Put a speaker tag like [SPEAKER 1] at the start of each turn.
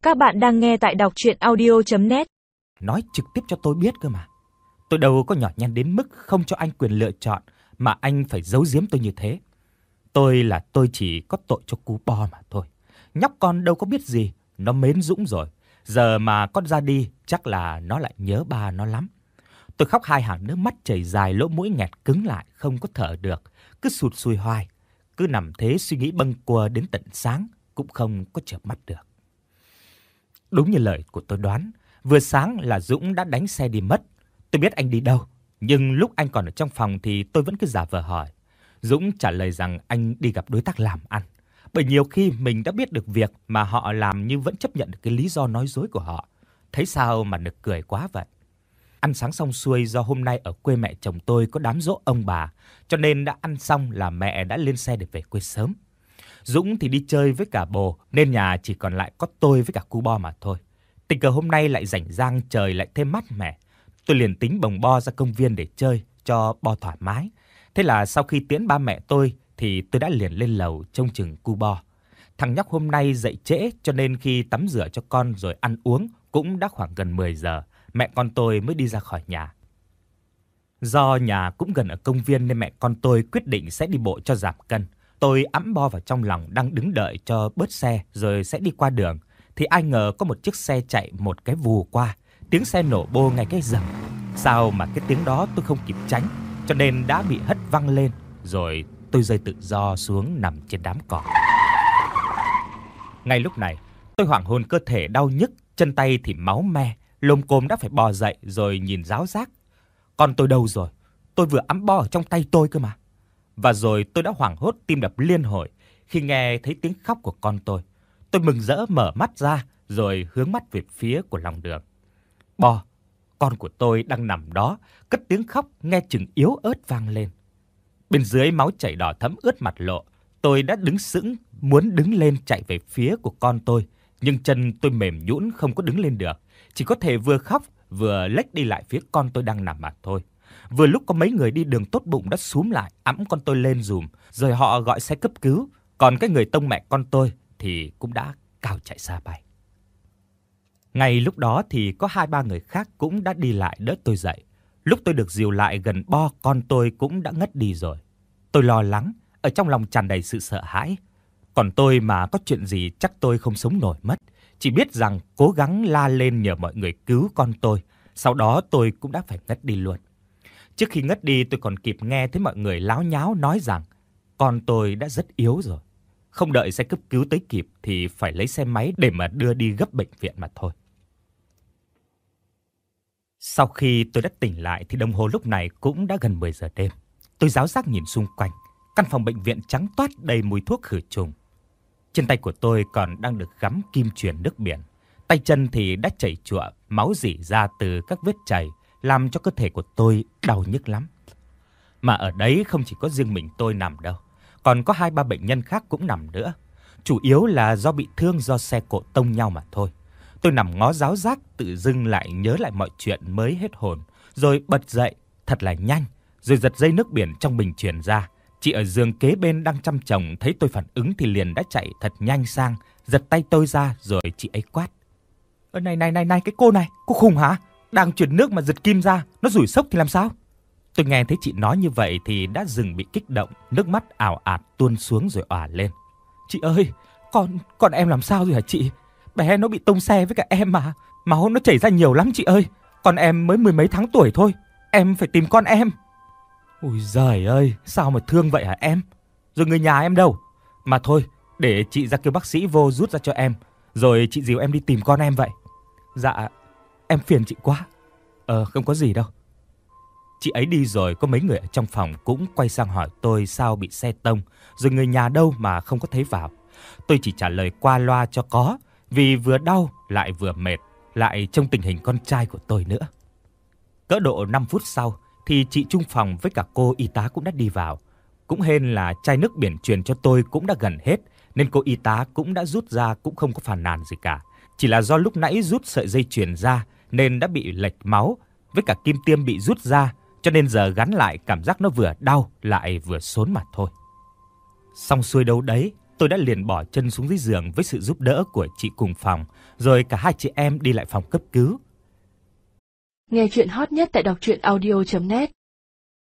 [SPEAKER 1] Các bạn đang nghe tại đọc truyện audio.net.
[SPEAKER 2] Nói trực tiếp cho tôi biết cơ mà. Tôi đâu có nhỏ nhăn đến mức không cho anh quyền lựa chọn mà anh phải giấu giếm tôi như thế. Tôi chỉ có tội cho cú bo mà thôi. Nhóc con đâu có biết gì, nó mến Dũng rồi. Giờ mà con ra đi chắc là nó lại nhớ ba nó lắm. Tôi khóc hai hàng nước mắt chảy dài, lỗ mũi nghẹt cứng lại, không có thở được, cứ sụt sùi hoài. Cứ nằm thế suy nghĩ bâng quơ đến tận sáng cũng không có chợp mắt được. Đúng như lời của tôi đoán, vừa sáng là Dũng đã đánh xe đi mất. Tôi biết anh đi đâu, nhưng lúc anh còn ở trong phòng thì tôi vẫn cứ giả vờ hỏi. Dũng trả lời rằng anh đi gặp đối tác làm ăn. Bởi nhiều khi mình đã biết được việc mà họ làm nhưng vẫn chấp nhận được cái lý do nói dối của họ. Thấy sao mà nực cười quá vậy. Ăn sáng xong xuôi, do hôm nay ở quê mẹ chồng tôi có đám giỗ ông bà, cho nên đã ăn xong là mẹ đã lên xe để về quê sớm. Dũng thì đi chơi với cả bồ nên nhà chỉ còn lại có tôi với cả cu bo mà thôi. Tình cờ hôm nay lại rảnh rang, trời lại thêm mát mẻ. Tôi liền tính bồng bo ra công viên để chơi cho bo thoải mái. Thế là sau khi tiễn ba mẹ tôi thì tôi đã liền lên lầu trông chừng cu bo. Thằng nhóc hôm nay dậy trễ cho nên khi tắm rửa cho con rồi ăn uống cũng đã khoảng gần 10 giờ, mẹ con tôi mới đi ra khỏi nhà. Do nhà cũng gần ở công viên nên mẹ con tôi quyết định sẽ đi bộ cho giảm cân. Tôi ẵm bo vào trong lòng đang đứng đợi cho bớt xe rồi sẽ đi qua đường, thì ai ngờ có một chiếc xe chạy một cái vù qua, tiếng xe nổ bô ngay cái rầm. Sao mà cái tiếng đó tôi không kịp tránh, cho nên đã bị hất văng lên, rồi tôi rơi tự do xuống nằm trên đám cỏ. Ngay lúc này, tôi hoảng hồn, cơ thể đau nhức, chân tay thì máu me, lồm cồm đã phải bò dậy rồi nhìn ráo rác. Con tôi đâu rồi? Tôi vừa ẵm bo ở trong tay tôi cơ mà. Và rồi tôi đã hoảng hốt, tim đập liên hồi khi nghe thấy tiếng khóc của con tôi. Tôi mừng rỡ mở mắt ra rồi hướng mắt về phía của lòng đường. Bo, con của tôi đang nằm đó, cất tiếng khóc nghe chừng yếu ớt vang lên. Bên dưới máu chảy đỏ thẫm ướt mặt lộ. Tôi đã đứng sững, muốn đứng lên chạy về phía của con tôi, nhưng chân tôi mềm nhũn không có đứng lên được, chỉ có thể vừa khóc vừa lếch đi lại phía con tôi đang nằm mà thôi. Vừa lúc có mấy người đi đường tốt bụng đã xúm lại ẵm con tôi lên giùm, rồi họ gọi xe cấp cứu, còn cái người tông mẹ con tôi thì cũng đã cao chạy xa bay. Ngay lúc đó thì có 2-3 người khác cũng đã đi lại đỡ tôi dậy. Lúc tôi được dìu lại gần bo, con tôi cũng đã ngất đi rồi. Tôi lo lắng, ở trong lòng tràn đầy sự sợ hãi. Còn tôi mà có chuyện gì chắc tôi không sống nổi mất, chỉ biết rằng cố gắng la lên nhờ mọi người cứu con tôi. Sau đó tôi cũng đã phải ngất đi luôn. Trước khi ngất đi tôi còn kịp nghe thấy mọi người láo nháo nói rằng con tôi đã rất yếu rồi. Không đợi xe cấp cứu tới kịp thì phải lấy xe máy để mà đưa đi gấp bệnh viện mà thôi. Sau khi tôi đã tỉnh lại thì đồng hồ lúc này cũng đã gần 10 giờ đêm. Tôi ráo rác nhìn xung quanh, căn phòng bệnh viện trắng toát đầy mùi thuốc khử trùng. Trên tay của tôi còn đang được gắm kim truyền nước biển. Tay chân thì đã chảy chụa, máu rỉ ra từ các vết chảy, làm cho cơ thể của tôi đau nhức lắm. Mà ở đấy không chỉ có riêng mình tôi nằm đâu, còn có 2-3 bệnh nhân khác cũng nằm nữa. Chủ yếu là do bị thương do xe cộ tông nhau mà thôi. Tôi nằm ngó ráo rác, tự dưng lại nhớ lại mọi chuyện mới hết hồn, rồi bật dậy thật là nhanh, rồi giật dây nước biển trong bình truyền ra. Chị ở giường kế bên đang chăm chồng thấy tôi phản ứng thì liền đã chạy thật nhanh sang, giật tay tôi ra rồi chị ấy quát: Này, cái cô này, cô khùng hả? Đang truyền nước mà giật kim ra, nó rủi sốc thì làm sao?" Tôi nghe thấy chị nói như vậy thì đã dừng bị kích động, nước mắt ào ạt tuôn xuống rồi òa lên: "Chị ơi, con em làm sao rồi hả chị? Bé nó bị tông xe với cả em mà, máu nó chảy ra nhiều lắm chị ơi. Con em mới 10 mấy tháng tuổi thôi, em phải tìm con em." Ôi giời ơi, sao mà thương vậy hả em? Rồi người nhà em đâu? Mà thôi, để chị ra kêu bác sĩ vô rút ra cho em, rồi chị dìu em đi tìm con em vậy. Dạ, em phiền chị quá. Không có gì đâu. Chị ấy đi rồi, có mấy người ở trong phòng cũng quay sang hỏi tôi sao bị xe tông, rồi người nhà đâu mà không có thấy vào. Tôi chỉ trả lời qua loa cho có, vì vừa đau lại vừa mệt, lại trong tình hình con trai của tôi nữa. Cỡ độ 5 phút sau thì chị trung phòng với cả cô y tá cũng đã đi vào. Cũng hên là chai nước biển truyền cho tôi cũng đã gần hết, nên cô y tá cũng đã rút ra, cũng không có phàn nàn gì cả. Chỉ là do lúc nãy rút sợi dây chuyền ra nên đã bị lệch máu, với cả kim tiêm bị rút ra, cho nên giờ gắn lại cảm giác nó vừa đau lại vừa xốn mà thôi. Xong xuôi đâu đấy, tôi đã liền bỏ chân xuống dưới giường với sự giúp đỡ của chị cùng phòng, rồi cả hai chị em đi lại phòng cấp cứu.
[SPEAKER 1] Nghe truyện hot nhất tại đọc audio.net